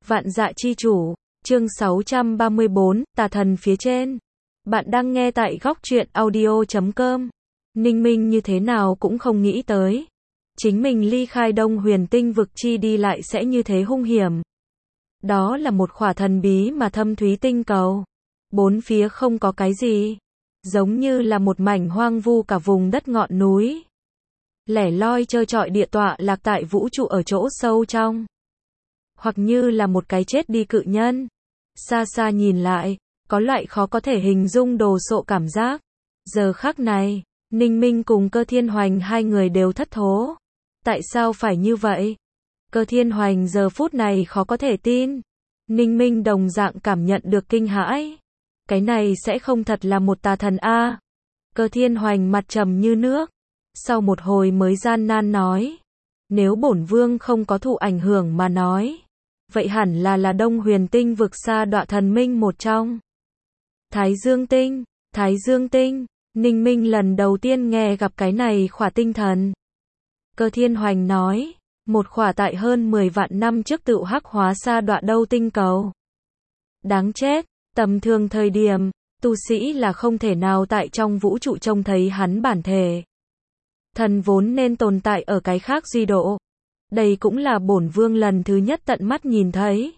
Vạn Dạ Chi Chủ, chương 634, Tà Thần phía trên. Bạn đang nghe tại góc truyện audio.com. Ninh Minh như thế nào cũng không nghĩ tới. Chính mình ly khai Đông Huyền Tinh vực chi đi lại sẽ như thế hung hiểm. Đó là một khỏa thần bí mà thâm thúy tinh cầu. Bốn phía không có cái gì. Giống như là một mảnh hoang vu cả vùng đất ngọn núi. Lẻ loi trơ trọi địa tọa lạc tại vũ trụ ở chỗ sâu trong. Hoặc như là một cái chết đi cự nhân. Xa xa nhìn lại, có loại khó có thể hình dung đồ sộ cảm giác. Giờ khắc này, Ninh Minh cùng Cơ Thiên Hoành hai người đều thất thố. Tại sao phải như vậy? Cơ Thiên Hoành giờ phút này khó có thể tin. Ninh Minh đồng dạng cảm nhận được kinh hãi. Cái này sẽ không thật là một tà thần a? Cơ Thiên Hoành mặt trầm như nước. Sau một hồi mới gian nan nói. Nếu bổn vương không có thụ ảnh hưởng mà nói. Vậy hẳn là Đông Huyền Tinh vực xa đọa thần minh một trong. Thái Dương Tinh, Ninh Minh lần đầu tiên nghe gặp cái này khỏa tinh thần. Cơ Thiên Hoành nói, một khỏa tại hơn 10 vạn năm trước tự hắc hóa xa đọa đâu tinh cầu. Đáng chết, tầm thường thời điểm, tu sĩ là không thể nào tại trong vũ trụ trông thấy hắn bản thể. Thần vốn nên tồn tại ở cái khác duy độ. Đây cũng là bổn vương lần thứ nhất tận mắt nhìn thấy.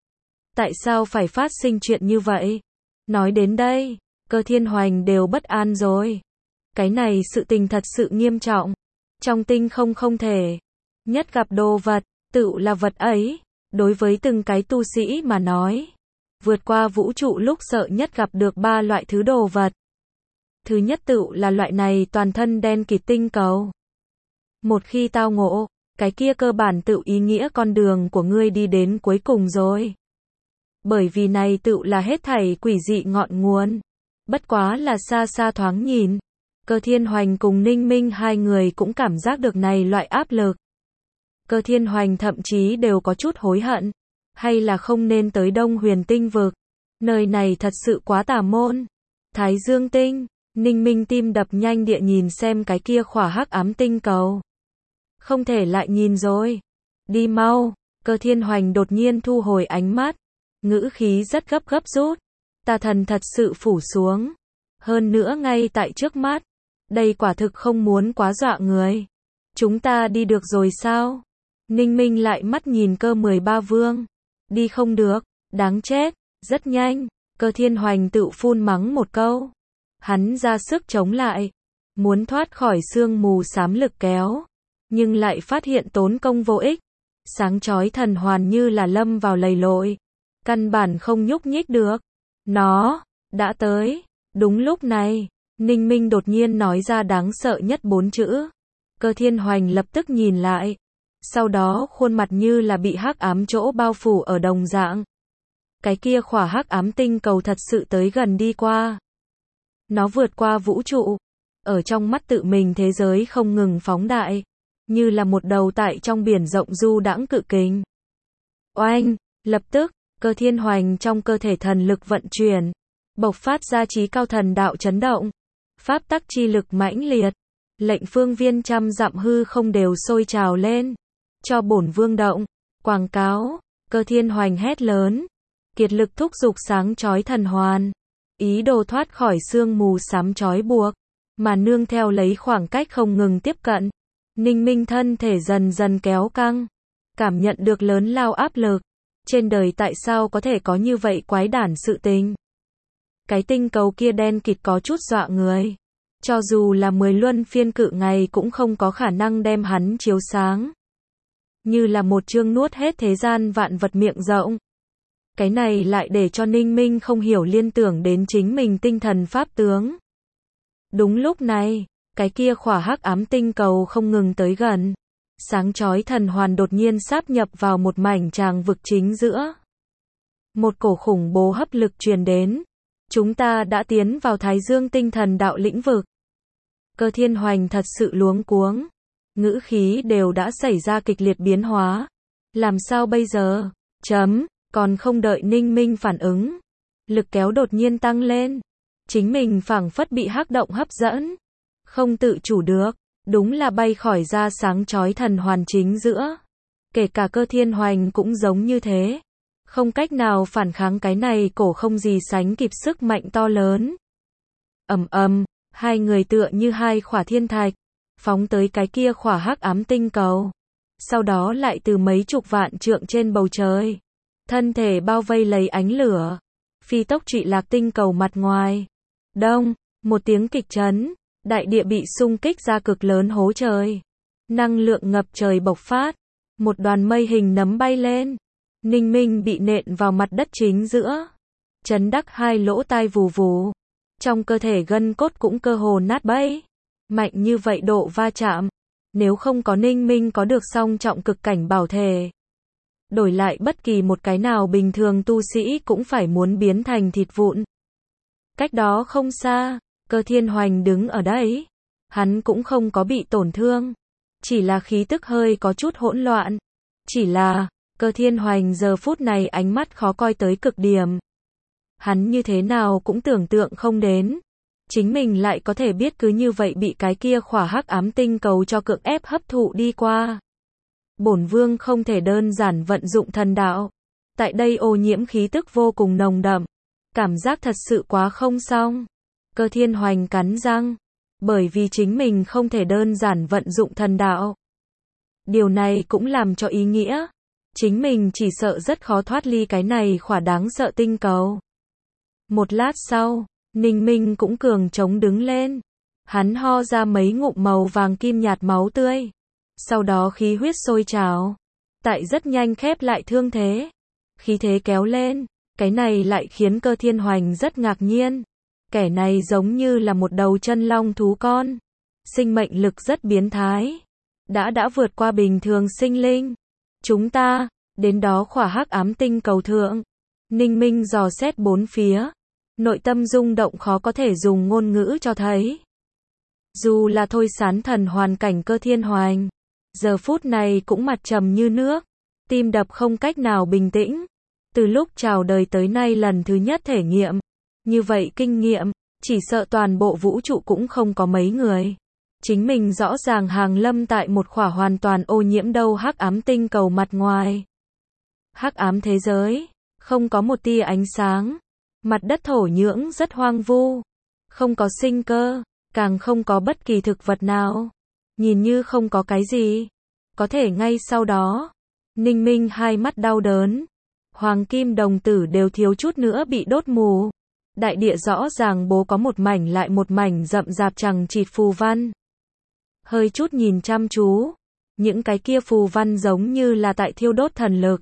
Tại sao phải phát sinh chuyện như vậy? Nói đến đây, Cơ Thiên Hoành đều bất an rồi. Cái này sự tình thật sự nghiêm trọng. Trong tinh không thể. Nhất gặp đồ vật, tự là vật ấy. Đối với từng cái tu sĩ mà nói. Vượt qua vũ trụ lúc sợ nhất gặp được ba loại thứ đồ vật. Thứ nhất tự là loại này toàn thân đen kịt tinh cầu. Một khi tao ngộ, cái kia cơ bản tự ý nghĩa con đường của ngươi đi đến cuối cùng rồi. Bởi vì này tự là hết thảy quỷ dị ngọn nguồn. Bất quá là xa xa thoáng nhìn. Cơ Thiên Hoành cùng Ninh Minh hai người cũng cảm giác được này loại áp lực. Cơ Thiên Hoành thậm chí đều có chút hối hận. Hay là không nên tới Đông Huyền Tinh vực. Nơi này thật sự quá tà môn. Thái Dương Tinh, Ninh Minh tim đập nhanh địa nhìn xem cái kia khỏa hắc ám tinh cầu. Không thể lại nhìn rồi. Đi mau. Cơ Thiên Hoành đột nhiên thu hồi ánh mắt. Ngữ khí rất gấp rút. Tà thần thật sự phủ xuống. Hơn nữa ngay tại trước mắt. Đây quả thực không muốn quá dọa người. Chúng ta đi được rồi sao? Ninh Minh lại mắt nhìn Cơ 13 vương. Đi không được. Đáng chết. Rất nhanh. Cơ Thiên Hoành tự phun mắng một câu. Hắn ra sức chống lại. Muốn thoát khỏi sương mù xám lực kéo. Nhưng lại phát hiện tốn công vô ích. Sáng chói thần hoàn như là lâm vào lầy lội. Căn bản không nhúc nhích được. Nó đã tới. Đúng lúc này, Ninh Minh đột nhiên nói ra đáng sợ nhất 4 chữ. Cơ Thiên Hoành lập tức nhìn lại. Sau đó khuôn mặt như là bị hắc ám chỗ bao phủ ở đồng dạng. Cái kia khỏa hắc ám tinh cầu thật sự tới gần đi qua. Nó vượt qua vũ trụ. Ở trong mắt tự mình thế giới không ngừng phóng đại. Như là một đầu tại trong biển rộng du đãng cự kình. Oanh, lập tức, Cơ Thiên Hoành trong cơ thể thần lực vận chuyển, bộc phát ra chí cao thần đạo chấn động, pháp tắc chi lực mãnh liệt, lệnh phương viên trăm dặm hư không đều sôi trào lên. Cho bổn vương động, quảng cáo, Cơ Thiên Hoành hét lớn, kiệt lực thúc giục sáng chói thần hoàn, ý đồ thoát khỏi sương mù xám chói buộc, mà nương theo lấy khoảng cách không ngừng tiếp cận. Ninh Minh thân thể dần dần kéo căng, cảm nhận được lớn lao áp lực. Trên đời tại sao có thể có như vậy quái đản sự tình? Cái tinh cầu kia đen kịt có chút dọa người. Cho dù là 10 luân phiên cự ngày cũng không có khả năng đem hắn chiếu sáng. Như là một chương nuốt hết thế gian vạn vật miệng rộng. Cái này lại để cho Ninh Minh không hiểu liên tưởng đến chính mình tinh thần pháp tướng. Đúng lúc này, cái kia khỏa hắc ám tinh cầu không ngừng tới gần. Sáng chói thần hoàn đột nhiên sáp nhập vào một mảnh tràng vực chính giữa. Một cổ khủng bố hấp lực truyền đến. Chúng ta đã tiến vào Thái Dương tinh thần đạo lĩnh vực. Cơ Thiên Hoành thật sự luống cuống. Ngữ khí đều đã xảy ra kịch liệt biến hóa. Làm sao bây giờ? Còn không đợi Ninh Minh phản ứng. Lực kéo đột nhiên tăng lên. Chính mình phảng phất bị hắc động hấp dẫn. Không tự chủ được. Đúng là bay khỏi ra sáng chói thần hoàn chính giữa. Kể cả Cơ Thiên Hoành cũng giống như thế. Không cách nào phản kháng cái này cổ không gì sánh kịp sức mạnh to lớn. Ầm ầm, hai người tựa như hai khỏa thiên thạch, phóng tới cái kia khỏa hắc ám tinh cầu. Sau đó lại từ mấy chục vạn trượng trên bầu trời, thân thể bao vây lấy ánh lửa, phi tốc trụy lạc tinh cầu mặt ngoài. Đông, một tiếng kịch chấn, đại địa bị xung kích ra cực lớn hố trời. Năng lượng ngập trời bộc phát, một đoàn mây hình nấm bay lên. Ninh Minh bị nện vào mặt đất chính giữa, chấn đắc hai lỗ tai vù vù. Trong cơ thể gân cốt cũng cơ hồ nát bấy. Mạnh như vậy độ va chạm, nếu không có Ninh Minh có được song trọng cực cảnh bảo thể, đổi lại bất kỳ một cái nào bình thường tu sĩ cũng phải muốn biến thành thịt vụn. Cách đó không xa, Cơ Thiên Hoành đứng ở đấy. Hắn cũng không có bị tổn thương, chỉ là khí tức hơi có chút hỗn loạn. Chỉ là, Cơ Thiên Hoành giờ phút này ánh mắt khó coi tới cực điểm. Hắn như thế nào cũng tưởng tượng không đến, chính mình lại có thể biết cứ như vậy bị cái kia khỏa hắc ám tinh cầu cho cưỡng ép hấp thụ đi qua. Bổn vương không thể đơn giản vận dụng thần đạo. Tại đây ô nhiễm khí tức vô cùng nồng đậm, cảm giác thật sự quá không xong. Cơ Thiên Hoành cắn răng, bởi vì chính mình không thể đơn giản vận dụng thần đạo. Điều này cũng làm cho ý nghĩa, chính mình chỉ sợ rất khó thoát ly cái này khỏa đáng sợ tinh cầu. Một lát sau, Ninh Minh cũng cường trống đứng lên. Hắn ho ra mấy ngụm màu vàng kim nhạt máu tươi. Sau đó khí huyết sôi trào. Tại rất nhanh khép lại thương thế. Khí thế kéo lên. Cái này lại khiến Cơ Thiên Hoành rất ngạc nhiên. Kẻ này giống như là một đầu chân long thú con. Sinh mệnh lực rất biến thái. Đã vượt qua bình thường sinh linh. Chúng ta, đến đó khỏa hắc ám tinh cầu thượng. Ninh Minh dò xét bốn phía. Nội tâm rung động khó có thể dùng ngôn ngữ cho thấy. Dù là thôi sán thần hoàn cảnh Cơ Thiên Hoành, giờ phút này cũng mặt trầm như nước, tim đập không cách nào bình tĩnh. Từ lúc chào đời tới nay lần thứ nhất thể nghiệm, như vậy kinh nghiệm, chỉ sợ toàn bộ vũ trụ cũng không có mấy người. Chính mình rõ ràng hàng lâm tại một khỏa hoàn toàn ô nhiễm đâu hắc ám tinh cầu mặt ngoài. Hắc ám thế giới, không có một tia ánh sáng. Mặt đất thổ nhưỡng rất hoang vu, không có sinh cơ, càng không có bất kỳ thực vật nào. Nhìn như không có cái gì. Có thể ngay sau đó, Ninh Minh hai mắt đau đớn. Hoàng kim đồng tử đều thiếu chút nữa bị đốt mù. Đại địa rõ ràng bố có một mảnh lại một mảnh rậm rạp chằng chịt phù văn. Hơi chút nhìn chăm chú, những cái kia phù văn giống như là tại thiêu đốt thần lực.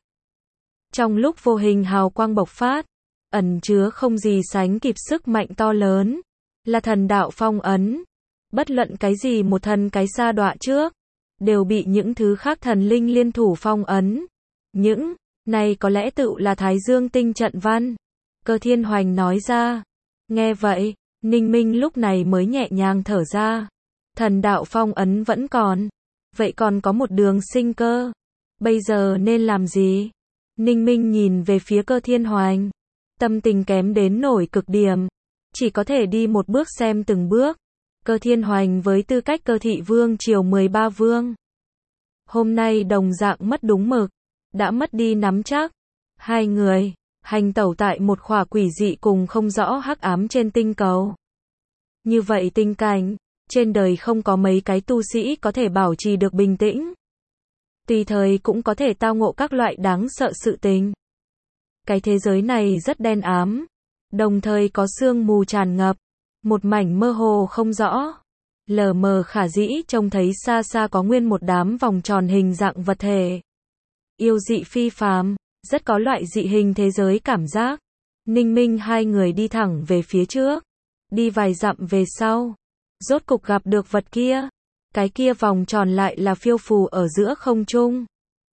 Trong lúc vô hình hào quang bộc phát, ẩn chứa không gì sánh kịp sức mạnh to lớn, là thần đạo phong ấn. Bất luận cái gì một thần cái sa đọa trước, đều bị những thứ khác thần linh liên thủ phong ấn. Những này có lẽ tự là Thái Dương tinh trận văn. Cơ Thiên Hoành nói ra. Nghe vậy, Ninh Minh lúc này mới nhẹ nhàng thở ra. Thần đạo phong ấn vẫn còn, vậy còn có một đường sinh cơ. Bây giờ nên làm gì? Ninh Minh nhìn về phía Cơ Thiên Hoành. Tâm tình kém đến nổi cực điểm, chỉ có thể đi một bước xem từng bước. Cơ Thiên Hoành với tư cách Cơ Thị Vương triều 13 vương, hôm nay đồng dạng mất đúng mực, đã mất đi nắm chắc. Hai người hành tẩu tại một khỏa quỷ dị cùng không rõ hắc ám trên tinh cầu. Như vậy tình cảnh, trên đời không có mấy cái tu sĩ có thể bảo trì được bình tĩnh. Tùy thời cũng có thể tao ngộ các loại đáng sợ sự tình. Cái thế giới này rất đen ám, đồng thời có sương mù tràn ngập, một mảnh mơ hồ không rõ. Lờ mờ khả dĩ trông thấy xa xa có nguyên một đám vòng tròn hình dạng vật thể. Yêu dị phi phàm, rất có loại dị hình thế giới cảm giác. Ninh Minh hai người đi thẳng về phía trước, đi vài dặm về sau, rốt cục gặp được vật kia. Cái kia vòng tròn lại là phiêu phù ở giữa không trung.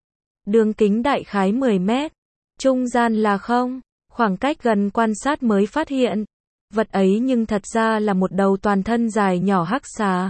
Đường kính đại khái 10 mét. Trung gian là không, khoảng cách gần quan sát mới phát hiện. Vật ấy nhưng thật ra là một đầu toàn thân dài nhỏ hắc xà.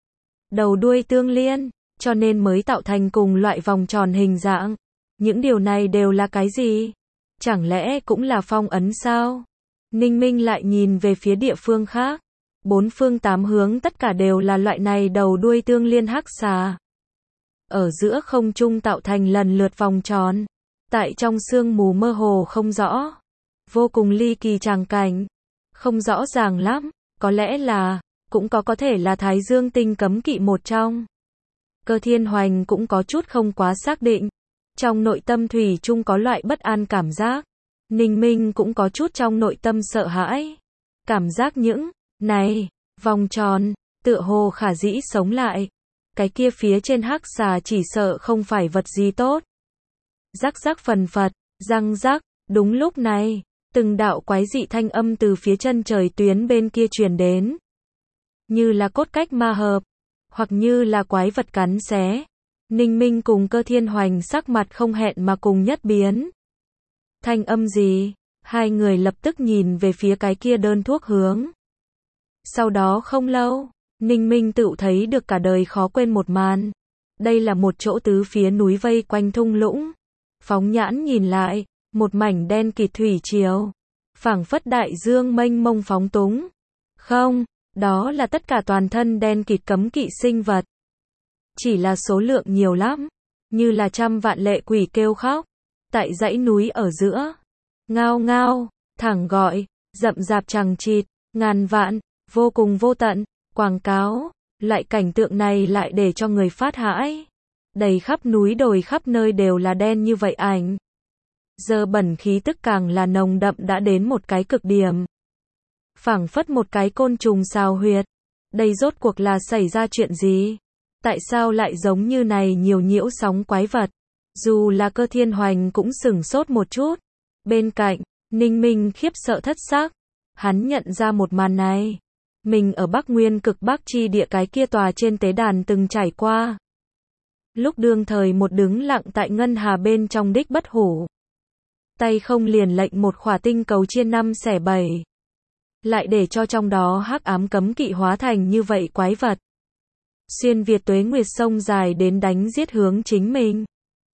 Đầu đuôi tương liên, cho nên mới tạo thành cùng loại vòng tròn hình dạng. Những điều này đều là cái gì? Chẳng lẽ cũng là phong ấn sao? Ninh Minh lại nhìn về phía địa phương khác. Bốn phương tám hướng tất cả đều là loại này đầu đuôi tương liên hắc xà. Ở giữa không trung tạo thành lần lượt vòng tròn. Tại trong sương mù mơ hồ không rõ, vô cùng ly kỳ tràng cảnh, không rõ ràng lắm, có lẽ là, cũng có thể là Thái Dương tinh cấm kỵ một trong. Cơ Thiên Hoành cũng có chút không quá xác định, trong nội tâm thủy chung có loại bất an cảm giác. Ninh Minh cũng có chút trong nội tâm sợ hãi, cảm giác những này vòng tròn tựa hồ khả dĩ sống lại, cái kia phía trên hắc xà chỉ sợ không phải vật gì tốt. Rắc rắc phần phật, răng rắc, đúng lúc này, từng đạo quái dị thanh âm từ phía chân trời tuyến bên kia truyền đến. Như là cốt cách ma hợp, hoặc như là quái vật cắn xé. Ninh Minh cùng Cơ Thiên Hoành sắc mặt không hẹn mà cùng nhất biến. Thanh âm gì? Hai người lập tức nhìn về phía cái kia đơn thuốc hướng. Sau đó không lâu, Ninh Minh tự thấy được cả đời khó quên một màn. Đây là một chỗ tứ phía núi vây quanh thung lũng. Phóng nhãn nhìn lại, một mảnh đen kịt thủy triều, phảng phất đại dương mênh mông phóng túng. Không, đó là tất cả toàn thân đen kịt cấm kỵ sinh vật. Chỉ là số lượng nhiều lắm, như là trăm vạn lệ quỷ kêu khóc, tại dãy núi ở giữa. Ngao ngao, thẳng gọi, rậm rạp chằng chịt, ngàn vạn, vô cùng vô tận, quảng cáo, loại cảnh tượng này lại để cho người phát hãi. Đầy khắp núi đồi khắp nơi đều là đen như vậy ảnh. Giờ bẩn khí tức càng là nồng đậm đã đến một cái cực điểm. Phảng phất một cái côn trùng xào huyệt. Đây rốt cuộc là xảy ra chuyện gì? Tại sao lại giống như này nhiều nhiễu sóng quái vật? Dù là Cơ Thiên Hoành cũng sửng sốt một chút. Bên cạnh, Ninh Minh khiếp sợ thất xác. Hắn nhận ra một màn này. Mình ở Bắc Nguyên cực Bắc chi địa cái kia tòa trên tế đàn từng trải qua. Lúc đương thời một đứng lặng tại ngân hà bên trong đích bất hủ. Tay không liền lệnh một khỏa tinh cầu chia 5 xẻ 7. Lại để cho trong đó hắc ám cấm kỵ hóa thành như vậy quái vật. Xuyên Việt tuế nguyệt sông dài đến đánh giết hướng chính mình.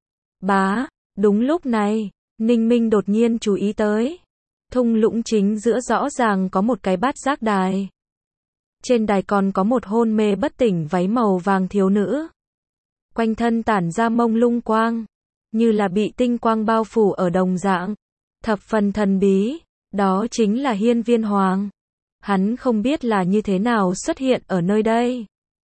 Bá, đúng lúc này, Ninh Minh đột nhiên chú ý tới. Thung lũng chính giữa rõ ràng có một cái bát giác đài. Trên đài còn có một hôn mê bất tỉnh váy màu vàng thiếu nữ. Quanh thân tản ra mông lung quang, như là bị tinh quang bao phủ ở đồng dạng. Thập phần thần bí, đó chính là Hiên Viên Hoàng. Hắn không biết là như thế nào xuất hiện ở nơi đây.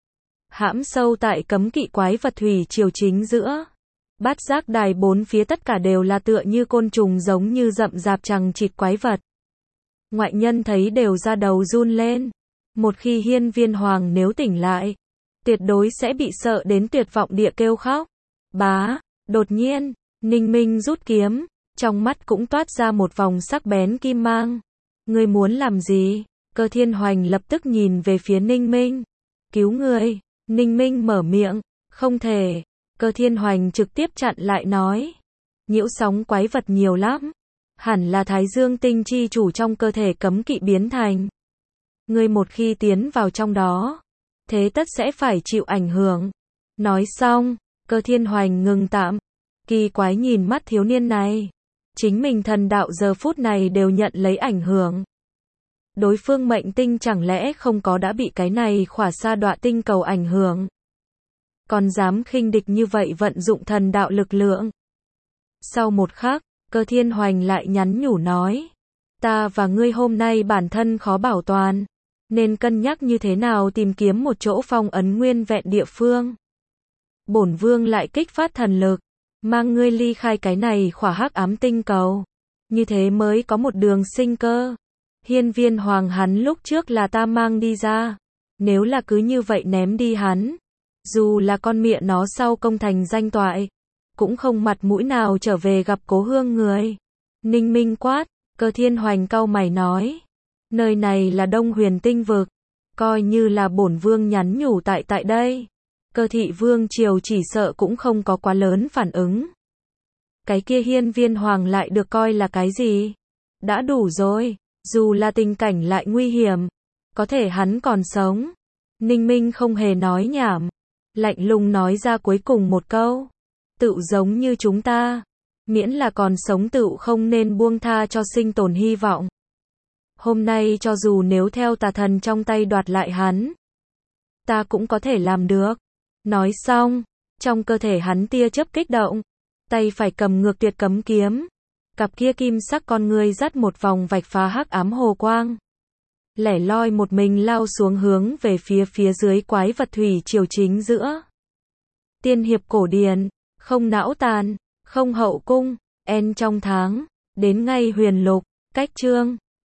Hãm sâu tại cấm kỵ quái vật thủy triều chính giữa. Bát giác đài bốn phía tất cả đều là tựa như côn trùng giống như rậm rạp chằng chịt quái vật. Ngoại nhân thấy đều da đầu run lên. Một khi Hiên Viên Hoàng nếu tỉnh lại, tuyệt đối sẽ bị sợ đến tuyệt vọng địa kêu khóc. Bá, đột nhiên, Ninh Minh rút kiếm, trong mắt cũng toát ra một vòng sắc bén kim mang. Ngươi muốn làm gì? Cơ Thiên Hoành lập tức nhìn về phía Ninh Minh. Cứu người. Ninh Minh mở miệng. Không thể. Cơ Thiên Hoành trực tiếp chặn lại nói. Nhiễu sóng quái vật nhiều lắm. Hẳn là Thái Dương tinh chi chủ trong cơ thể cấm kỵ biến thành. Ngươi một khi tiến vào trong đó, thế tất sẽ phải chịu ảnh hưởng. Nói xong, Cơ Thiên Hoành ngừng tạm. Kỳ quái nhìn mắt thiếu niên này. Chính mình thần đạo giờ phút này đều nhận lấy ảnh hưởng. Đối phương mệnh tinh chẳng lẽ không có đã bị cái này khỏa sa đọa tinh cầu ảnh hưởng. Còn dám khinh địch như vậy vận dụng thần đạo lực lượng. Sau một khắc, Cơ Thiên Hoành lại nhắn nhủ nói. Ta và ngươi hôm nay bản thân khó bảo toàn. Nên cân nhắc như thế nào tìm kiếm một chỗ phong ấn nguyên vẹn địa phương. Bổn vương lại kích phát thần lực. Mang ngươi ly khai cái này khỏa hắc ám tinh cầu. Như thế mới có một đường sinh cơ. Hiên Viên Hoàng hắn lúc trước là ta mang đi ra. Nếu là cứ như vậy ném đi hắn. Dù là con mẹ nó sau công thành danh toại. Cũng không mặt mũi nào trở về gặp cố hương người. Ninh Minh quát. Cơ Thiên Hoành cau mày nói. Nơi này là Đông Huyền tinh vực. Coi như là bổn vương nhắn nhủ tại đây. Cơ thị vương triều chỉ sợ cũng không có quá lớn phản ứng. Cái kia Hiên Viên Hoàng lại được coi là cái gì? Đã đủ rồi, dù là tình cảnh lại nguy hiểm, có thể hắn còn sống. Ninh Minh không hề nói nhảm, lạnh lùng nói ra cuối cùng một câu. Tự giống như chúng ta, miễn là còn sống tự không nên buông tha cho sinh tồn hy vọng. Hôm nay cho dù nếu theo tà thần trong tay đoạt lại hắn, ta cũng có thể làm được. Nói xong, trong cơ thể hắn tia chớp kích động, tay phải cầm ngược tuyệt cấm kiếm. Cặp kia kim sắc con ngươi dắt một vòng vạch phá hắc ám hồ quang. Lẻ loi một mình lao xuống hướng về phía dưới quái vật thủy triều chính giữa. Tiên hiệp cổ điển, không não tàn, không hậu cung, en trong tháng, đến ngay huyền lục, cách chương.